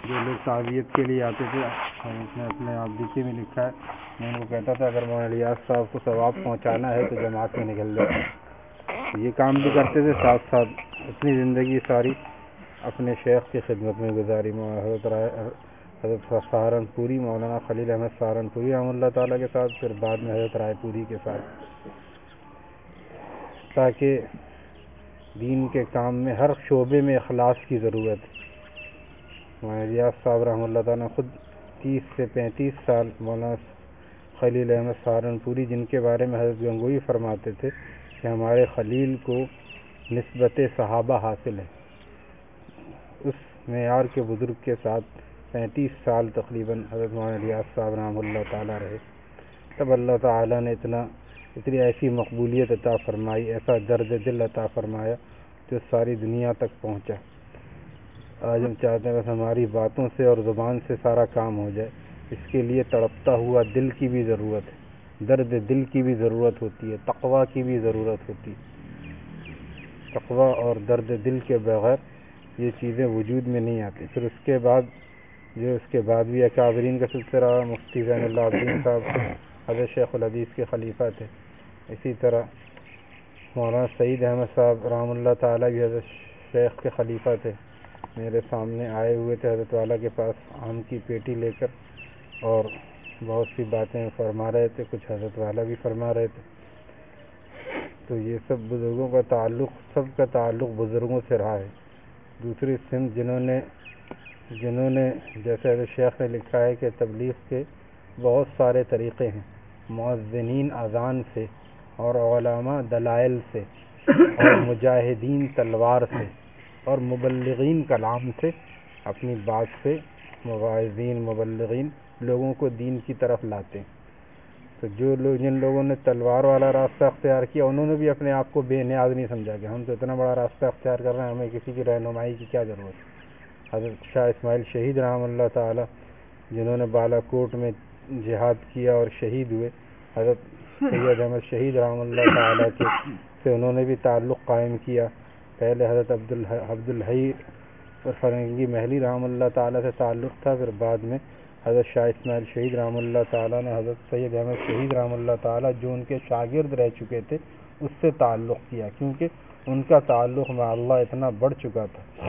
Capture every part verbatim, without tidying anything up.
جو لوگ تعزیت کے لیے آتے تھے، اس نے اپنے عابدی میں لکھا ہے، میں ان کو کہتا تھا اگر مولانا الیاس صاحب کو ثواب پہنچانا ہے تو جماعت میں نکل جاؤ۔ یہ کام بھی کرتے تھے، ساتھ ساتھ اپنی زندگی ساری اپنے شیخ کی خدمت میں گزاری۔ حضرت حضرت سہارنپوری مولانا خلیل احمد سہارنپوری رحمۃ اللہ تعالیٰ کے ساتھ، پھر بعد میں حضرت رائے پوری کے ساتھ، تاکہ دین کے کام میں ہر شعبے میں اخلاص کی ضرورت ہے۔ مولانا الیاس صاحب رحمۃ اللہ تعالیٰ خود تیس سے پینتیس سال مولانا خلیل احمد سہارنپوری، جن کے بارے میں حضرت گنگوئی فرماتے تھے کہ ہمارے خلیل کو نسبت صحابہ حاصل ہے، اس معیار کے بزرگ کے ساتھ پینتیس سال تقریباً حضرت مولانا الیاس صاحب رحمۃ اللہ تعالیٰ رہے۔ تب اللہ تعالیٰ نے اتنا اتنی ایسی مقبولیت عطا فرمائی، ایسا درد دل عطا فرمایا جو ساری دنیا تک پہنچا۔ آج ہم چاہتے ہیں بس ہماری باتوں سے اور زبان سے سارا کام ہو جائے، اس کے لیے تڑپتا ہوا دل کی بھی ضرورت ہے، درد دل کی بھی ضرورت ہوتی ہے، تقویٰ کی بھی ضرورت ہوتی ہے۔ تقویٰ اور درد دل کے بغیر یہ چیزیں وجود میں نہیں آتی۔ پھر اس کے بعد جو اس کے بعد بھی اکابرین کا سلسلہ رہا، مفتی زین اللہ الدین صاحب حضرت شیخ الحدیث کے خلیفہ تھے، اسی طرح مولانا سعید احمد صاحب رحمۃ اللہ تعالیٰ بھی حضرت شیخ کے خلیفہ تھے، میرے سامنے آئے ہوئے تھے حضرت والا کے پاس آم کی پیٹی لے کر، اور بہت سی باتیں فرما رہے تھے، کچھ حضرت والا بھی فرما رہے تھے۔ تو یہ سب بزرگوں کا تعلق، سب کا تعلق بزرگوں سے رہا ہے۔ دوسری سمت جنہوں نے جنہوں نے جیسے حضرت شیخ نے لکھا ہے کہ تبلیغ کے بہت سارے طریقے ہیں، مؤذنین اذان سے، اور علماء دلائل سے، اور مجاہدین تلوار سے، اور مبلغین کلام سے، اپنی بات سے مواعظین مبلغین لوگوں کو دین کی طرف لاتے ہیں۔ تو جو لوگ جن لوگوں نے تلوار والا راستہ اختیار کیا، انہوں نے بھی اپنے آپ کو بے نیاز نہیں سمجھا کہ ہم تو اتنا بڑا راستہ اختیار کر رہے ہیں، ہمیں کسی کی رہنمائی کی کیا ضرورت ہے۔ حضرت شاہ اسماعیل شہید رحمۃ اللہ تعالیٰ، جنہوں نے بالا کوٹ میں جہاد کیا اور شہید ہوئے، حضرت سید احمد شہید رحمۃ اللہ تعالیٰ کے سے انہوں نے بھی تعلق قائم کیا۔ پہلے حضرت عبد عبد الحی فرنگی محلی رحمۃ اللہ تعالیٰ سے تعلق تھا، پھر بعد میں حضرت شاہ اسماعیل شہید رحمۃ اللہ تعالیٰ نے حضرت سید احمد شہید رحمۃ اللہ تعالیٰ جو ان کے شاگرد رہ چکے تھے اس سے تعلق کیا، کیونکہ ان کا تعلق مع اللہ اتنا بڑھ چکا تھا۔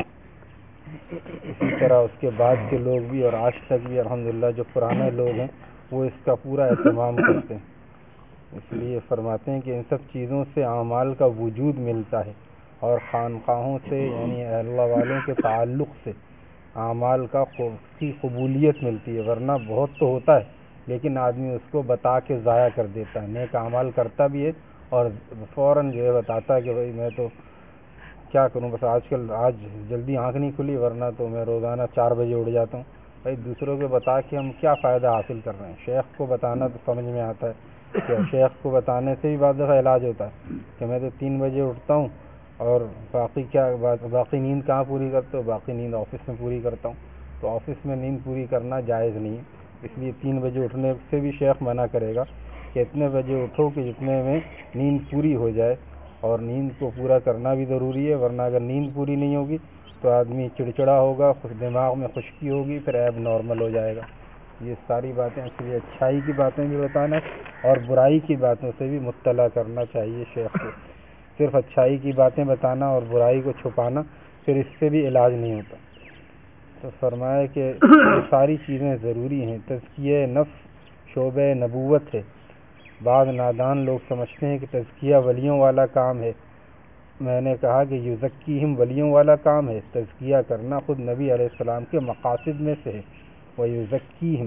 اسی طرح اس کے بعد کے لوگ بھی اور آج تک بھی الحمدللہ جو پرانے لوگ ہیں وہ اس کا پورا اہتمام کرتے ہیں۔ اس لیے فرماتے ہیں کہ ان سب چیزوں سے اعمال کا وجود ملتا ہے، اور خانقاہوں سے یعنی اللہ والوں کے تعلق سے اعمال کا کی قبولیت ملتی ہے، ورنہ بہت تو ہوتا ہے لیکن آدمی اس کو بتا کے ضائع کر دیتا ہے، نیک اعمال کرتا بھی ہے اور فوراً جو ہے بتاتا ہے کہ بھائی میں تو کیا کروں، بس آج کل آج جلدی آنکھ نہیں کھلی ورنہ تو میں روزانہ چار بجے اٹھ جاتا ہوں۔ بھائی دوسروں کو بتا کے ہم کیا فائدہ حاصل کر رہے ہیں؟ شیخ کو بتانا تو سمجھ میں آتا ہے کہ شیخ کو بتانے سے بھی بعض دفعہ علاج ہوتا ہے کہ میں تو تین بجے اٹھتا ہوں اور باقی کیا باقی نیند کہاں پوری کرتے ہو؟ باقی نیند آفس میں پوری کرتا ہوں۔ تو آفس میں نیند پوری کرنا جائز نہیں ہے، اس لیے تین بجے اٹھنے سے بھی شیخ منع کرے گا کہ اتنے بجے اٹھو کہ جتنے میں نیند پوری ہو جائے، اور نیند کو پورا کرنا بھی ضروری ہے، ورنہ اگر نیند پوری نہیں ہوگی تو آدمی چڑچڑا ہوگا، دماغ میں خشکی ہوگی، پھر ایب نارمل ہو جائے گا۔ یہ ساری باتیں اس لیے اچھائی کی باتیں بھی بتانا اور برائی کی باتوں سے بھی مطلع کرنا چاہیے شیخ کو۔ صرف اچھائی کی باتیں بتانا اور برائی کو چھپانا پھر اس سے بھی علاج نہیں ہوتا۔ تو فرمایا کہ یہ ساری چیزیں ضروری ہیں۔ تزکیہ نفس شعبہ نبوت ہے۔ بعض نادان لوگ سمجھتے ہیں کہ تزکیہ ولیوں والا کام ہے۔ میں نے کہا کہ یزکیہم ولیوں والا کام ہے، تزکیہ کرنا خود نبی علیہ السلام کے مقاصد میں سے ہے۔ ویزکیہم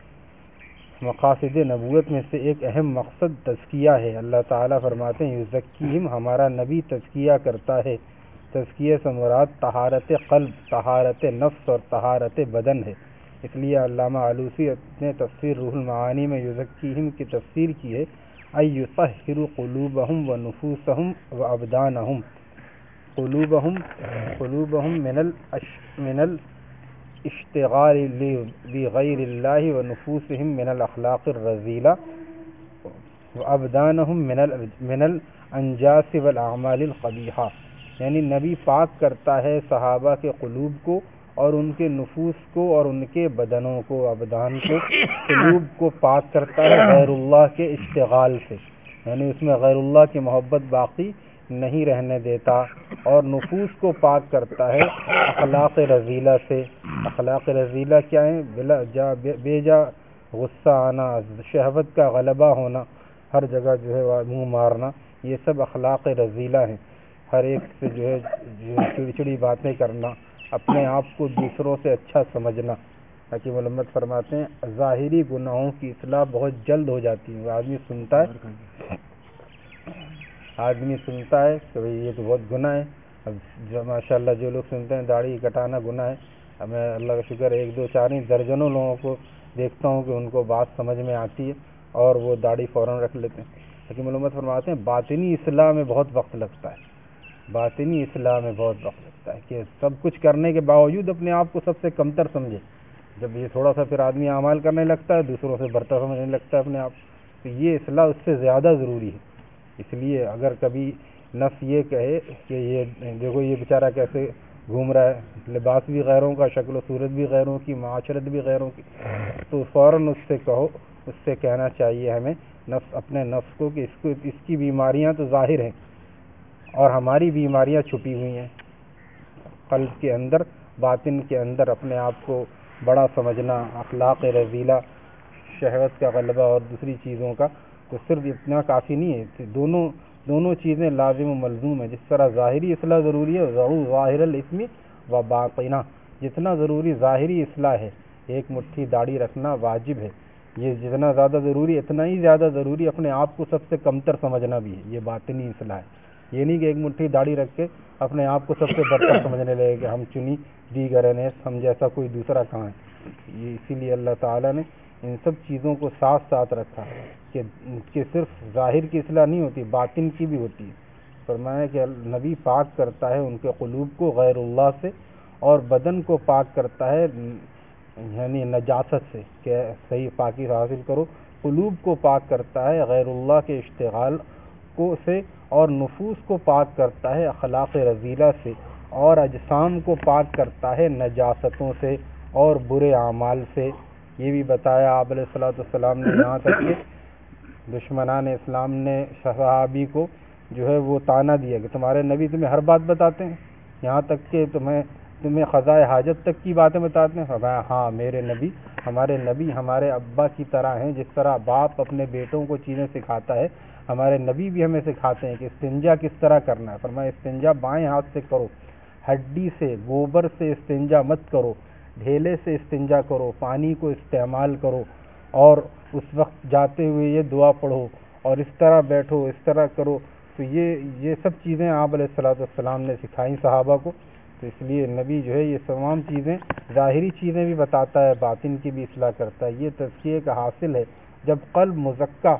مقاصد نبوت میں سے ایک اہم مقصد تزکیہ ہے۔ اللہ تعالیٰ فرماتے ہیں یزکیہم، ہمارا نبی تزکیہ کرتا ہے۔ تزکیہ سے مراد طہارت قلب، طہارت نفس اور طہارت بدن ہے۔ اس لیے علامہ علوسی نے تفسیر روح المعانی میں یزکیہم کی تفسیر کی ہے ای یطہر قلوبہم و نفوسہم و ابدانہم، قلوبہم قلوبہم من الاش من الاشتغال بغیر اللہ و نفوسہم من الاخلاق الرذیلہ و ابدانہم من من الانجاس والاعمال القبیحہ۔ یعنی نبی پاک کرتا ہے صحابہ کے قلوب کو اور ان کے نفوس کو اور ان کے بدنوں کو، ابدان کو، قلوب کو پاک کرتا ہے غیر اللہ کے اشتغال سے، یعنی اس میں غیر اللہ کی محبت باقی نہیں رہنے دیتا، اور نفوس کو پاک کرتا ہے اخلاق رذیلہ سے۔ اخلاق رذیلہ کیا ہیں؟ بلا جا بے جا غصہ آنا، شہوت کا غلبہ ہونا، ہر جگہ جو ہے منہ مارنا، یہ سب اخلاق رذیلہ ہیں۔ ہر ایک سے جو ہے چڑچڑی باتیں کرنا، اپنے آپ کو دوسروں سے اچھا سمجھنا۔ حکیم علامت فرماتے ہیں ظاہری گناہوں کی اصلاح بہت جلد ہو جاتی ہے۔ آدمی سنتا ہے آدمی سنتا ہے کہ بھئی یہ تو بہت گناہ ہے، اب جو ماشاء اللہ جو لوگ سنتے ہیں داڑھی کٹانا گناہ ہے، اب میں اللہ کا شکر ایک دو چار نہیں درجنوں لوگوں کو دیکھتا ہوں کہ ان کو بات سمجھ میں آتی ہے اور وہ داڑھی فوراً رکھ لیتے ہیں۔ حکیم علامت فرماتے ہیں باطنی اصلاح میں بہت وقت لگتا ہے، باطنی اصلاح میں بہت وقت لگتا ہے کہ سب کچھ کرنے کے باوجود اپنے آپ کو سب سے کمتر سمجھے۔ جب یہ تھوڑا سا پھر آدمی اعمال کرنے لگتا ہے، دوسروں سے برتر سمجھنے لگتا ہے اپنے آپ، تو یہ اصلاح اس سے زیادہ ضروری ہے۔ اس لیے اگر کبھی نفس یہ کہے کہ یہ دیکھو یہ بیچارہ کیسے گھوم رہا ہے، لباس بھی غیروں کا، شکل و صورت بھی غیروں کی، معاشرت بھی غیروں کی، تو فوراً اس سے کہو، اس سے کہنا چاہیے ہمیں نفس اپنے نفس کو کہ اس کو اس کی بیماریاں تو ظاہر ہیں اور ہماری بیماریاں چھپی ہوئی ہیں قلب کے اندر، باطن کے اندر اپنے آپ کو بڑا سمجھنا، اخلاق رذیلہ، شہوت کا غلبہ اور دوسری چیزوں کا، تو صرف اتنا کافی نہیں ہے، دونوں دونوں چیزیں لازم و ملزوم ہیں۔ جس طرح ظاہری اصلاح ضروری ہے، ظاہر الاسم و باطنہ، جتنا ضروری ظاہری اصلاح ہے، ایک مٹھی داڑھی رکھنا واجب ہے، یہ جتنا زیادہ ضروری اتنا ہی زیادہ ضروری اپنے آپ کو سب سے کمتر سمجھنا بھی ہے، یہ باطنی اصلاح ہے۔ یہ نہیں کہ ایک مٹھی داڑھی رکھ کے اپنے آپ کو سب سے برتر سمجھنے لگے کہ ہم چنی دیگر نیس، ہم جیسا کوئی دوسرا کہاں ہے۔ یہ اسی لیے اللہ تعالیٰ نے ان سب چیزوں کو ساتھ ساتھ رکھا کہ کہ صرف ظاہر کی اصلاح نہیں ہوتی، باطن کی بھی ہوتی ہے۔ فرمایا کہ نبی پاک کرتا ہے ان کے قلوب کو غیر اللہ سے، اور بدن کو پاک کرتا ہے یعنی نجاست سے، کہ صحیح پاکی حاصل کرو۔ قلوب کو پاک کرتا ہے غیر اللہ کے اشتغال کو سے، اور نفوس کو پاک کرتا ہے اخلاق رذیلہ سے، اور اجسام کو پاک کرتا ہے نجاستوں سے اور برے اعمال سے۔ یہ بھی بتایا آپ علیہ الصلوۃ والسلام نے، یہاں تک کہ دشمنان اسلام نے صحابی کو جو ہے وہ طعنہ دیا کہ تمہارے نبی تمہیں ہر بات بتاتے ہیں، یہاں تک کہ تمہیں تمہیں قضائے حاجت تک کی باتیں بتاتے ہیں۔ فرمایا ہاں میرے نبی ہمارے نبی ہمارے ابا کی طرح ہیں، جس طرح باپ اپنے بیٹوں کو چیزیں سکھاتا ہے، ہمارے نبی بھی ہمیں سکھاتے ہیں کہ استنجا کس طرح کرنا ہے۔ فرمایا استنجا بائیں ہاتھ سے کرو، ہڈی سے گوبر سے استنجا مت کرو، ڈھیلے سے استنجا کرو، پانی کو استعمال کرو، اور اس وقت جاتے ہوئے یہ دعا پڑھو، اور اس طرح بیٹھو، اس طرح کرو۔ تو یہ یہ سب چیزیں آپ علیہ الصلوۃ والسلام نے سکھائیں صحابہ کو۔ تو اس لیے نبی جو ہے یہ تمام چیزیں، ظاہری چیزیں بھی بتاتا ہے، باطن کی بھی اصلاح کرتا ہے۔ یہ تزکیے کا حاصل ہے جب قلب مزکہ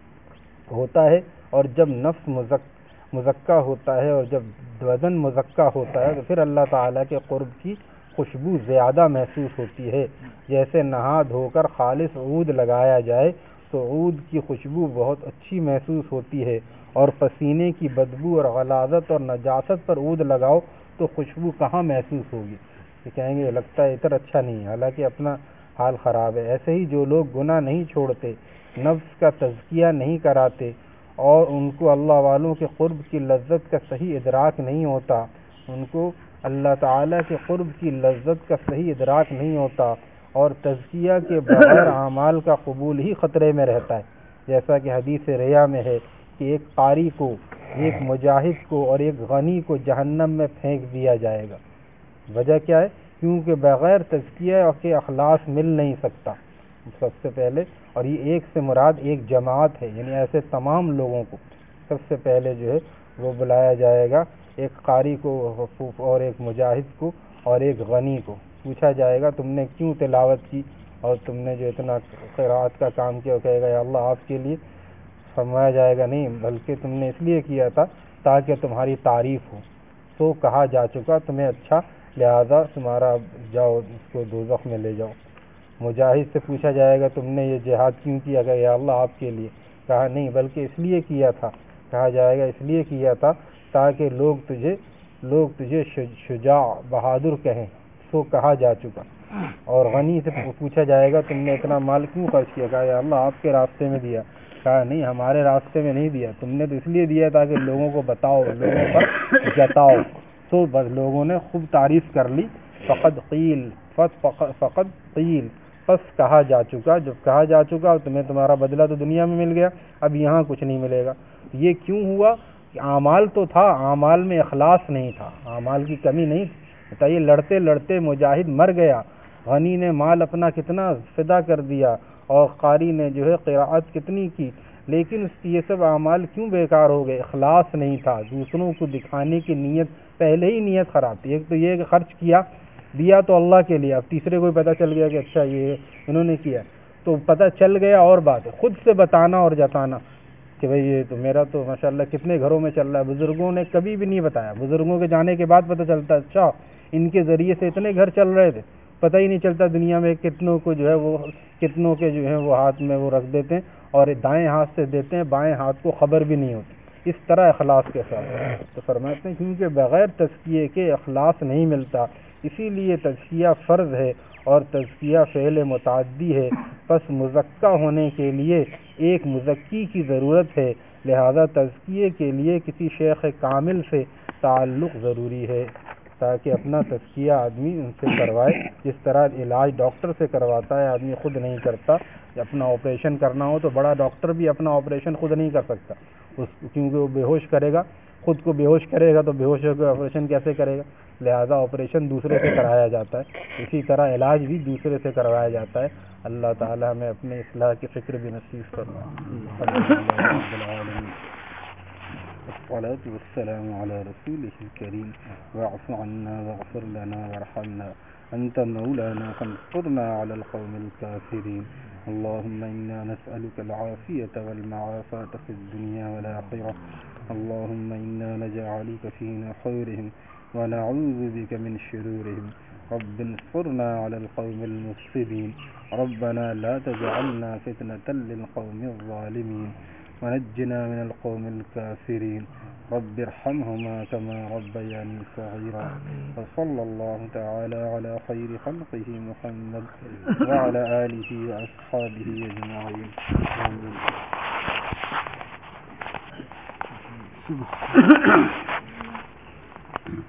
ہوتا ہے، اور جب نفس مزکہ ہوتا ہے، اور جب بدن مزکہ ہوتا ہے، تو پھر اللہ تعالیٰ کے قرب کی خوشبو زیادہ محسوس ہوتی ہے۔ جیسے نہا دھو کر خالص عود لگایا جائے تو عود کی خوشبو بہت اچھی محسوس ہوتی ہے، اور پسینے کی بدبو اور غلاظت اور نجاست پر عود لگاؤ تو خوشبو کہاں محسوس ہوگی؟ یہ کہیں گے لگتا ہے عطر اچھا نہیں ہے، حالانکہ اپنا حال خراب ہے۔ ایسے ہی جو لوگ گناہ نہیں چھوڑتے، نفس کا تزکیہ نہیں کراتے، اور ان کو اللہ والوں کے قرب کی لذت کا صحیح ادراک نہیں ہوتا، ان کو اللہ تعالیٰ کے قرب کی لذت کا صحیح ادراک نہیں ہوتا، اور تزکیہ کے بغیر اعمال کا قبول ہی خطرے میں رہتا ہے۔ جیسا کہ حدیث ریا میں ہے کہ ایک قاری کو، ایک مجاہد کو اور ایک غنی کو جہنم میں پھینک دیا جائے گا۔ وجہ کیا ہے؟ کیونکہ بغیر تزکیہ کے اخلاص مل نہیں سکتا سب سے پہلے، اور یہ ایک سے مراد ایک جماعت ہے، یعنی ایسے تمام لوگوں کو سب سے پہلے جو ہے وہ بلایا جائے گا، ایک قاری کو اور ایک مجاہد کو اور ایک غنی کو۔ پوچھا جائے گا تم نے کیوں تلاوت کی اور تم نے جو اتنا قرات کا کام کیا؟ کہے گا یا اللہ آپ کے لیے۔ فرمایا جائے گا نہیں، بلکہ تم نے اس لیے کیا تھا تاکہ تمہاری تعریف ہو، سو کہا جا چکا تمہیں اچھا، لہذا تمہارا جاؤ اس کو دوزخ میں لے جاؤ۔ مجاہد سے پوچھا جائے گا تم نے یہ جہاد کیوں کیا؟ کہ یا اللہ آپ کے لیے۔ کہا نہیں بلکہ اس لیے کیا تھا۔ کہا جائے گا اس لیے کیا تھا تاکہ لوگ تجھے لوگ تجھے شجاع، بہادر کہیں، سو کہا جا چکا۔ اور غنی سے پوچھا جائے گا تم نے اتنا مال کیوں خرچ کیا؟ کہا یا اللہ آپ کے راستے میں دیا۔ کہا نہیں ہمارے راستے میں نہیں دیا، تم نے تو اس لیے دیا تاکہ لوگوں کو بتاؤ، لوگوں پر جتاؤ۔ تو بس لوگوں نے خوب تعریف کر لی۔ فقد قیل فقد قیل پس کہا جا چکا، جب کہا جا چکا تمہیں تمہارا بدلہ تو دنیا میں مل گیا، اب یہاں کچھ نہیں ملے گا۔ یہ کیوں ہوا؟ کہ اعمال تو تھا، اعمال میں اخلاص نہیں تھا، اعمال کی کمی نہیں تھی۔ بتائیے لڑتے لڑتے مجاہد مر گیا، غنی نے مال اپنا کتنا فدا کر دیا، اور قاری نے جو ہے قراءت کتنی کی، لیکن یہ سب اعمال کیوں بیکار ہو گئے؟ اخلاص نہیں تھا، دوسروں کو دکھانے کی نیت، پہلے ہی نیت خراب تھی۔ ایک تو یہ کہ خرچ کیا دیا تو اللہ کے لیے، اب تیسرے کو پتہ چل گیا کہ اچھا یہ انہوں نے کیا تو پتہ چل گیا، اور بات ہے خود سے بتانا اور جتانا کہ بھئی یہ تو میرا تو ماشاءاللہ کتنے گھروں میں چل رہا ہے۔ بزرگوں نے کبھی بھی نہیں بتایا، بزرگوں کے جانے کے بعد پتہ چلتا اچھا ان کے ذریعے سے اتنے گھر چل رہے تھے، پتہ ہی نہیں چلتا دنیا میں کتنوں کو جو ہے وہ کتنوں کے جو ہے وہ ہاتھ میں وہ رکھ دیتے ہیں اور دائیں ہاتھ سے دیتے ہیں، بائیں ہاتھ کو خبر بھی نہیں ہوتی۔ اس طرح اخلاص کے ساتھ تو فرماتے ہیں کیونکہ بغیر تزکیے کے اخلاص نہیں ملتا، اسی لیے تزکیہ فرض ہے اور تزکیہ فعل متعدی ہے، پس مزکہ ہونے کے لیے ایک مزکی کی ضرورت ہے، لہذا تزکیے کے لیے کسی شیخ کامل سے تعلق ضروری ہے تاکہ اپنا تزکیہ آدمی ان سے کروائے، جس طرح علاج ڈاکٹر سے کرواتا ہے، آدمی خود نہیں کرتا۔ اپنا آپریشن کرنا ہو تو بڑا ڈاکٹر بھی اپنا آپریشن خود نہیں کر سکتا، اس کیونکہ وہ بے ہوش کرے گا، خود کو بے ہوش کرے گا تو بے ہوش ہو کے آپریشن کیسے کرے گا؟ لہذا آپریشن دوسرے سے کرایا جاتا ہے، اسی طرح علاج بھی دوسرے سے کروایا جاتا ہے۔ اللہ تعالی ہمیں اپنے اصلاح کی فکر بھی نصیب فرمائے۔ الصلاة والسلام على رسوله الكريم واعف عنا واغفر لنا وارحمنا أنت مولانا فانصرنا على القوم الكافرين اللهم إنا نسألك العافية والمعافاة في الدنيا والآخرة اللهم إنا نجعلك في نحورهم ونعوذ بك من شرورهم رب انصرنا على القوم المفسدين ربنا لا تجعلنا فتنة للقوم الظالمين ونجنا من القوم الكافرين رب ارحمهما كما ربياني صغيرا وصلى الله تعالى على خير خلقه محمد وعلى آله وأصحابه أجمعين آمين.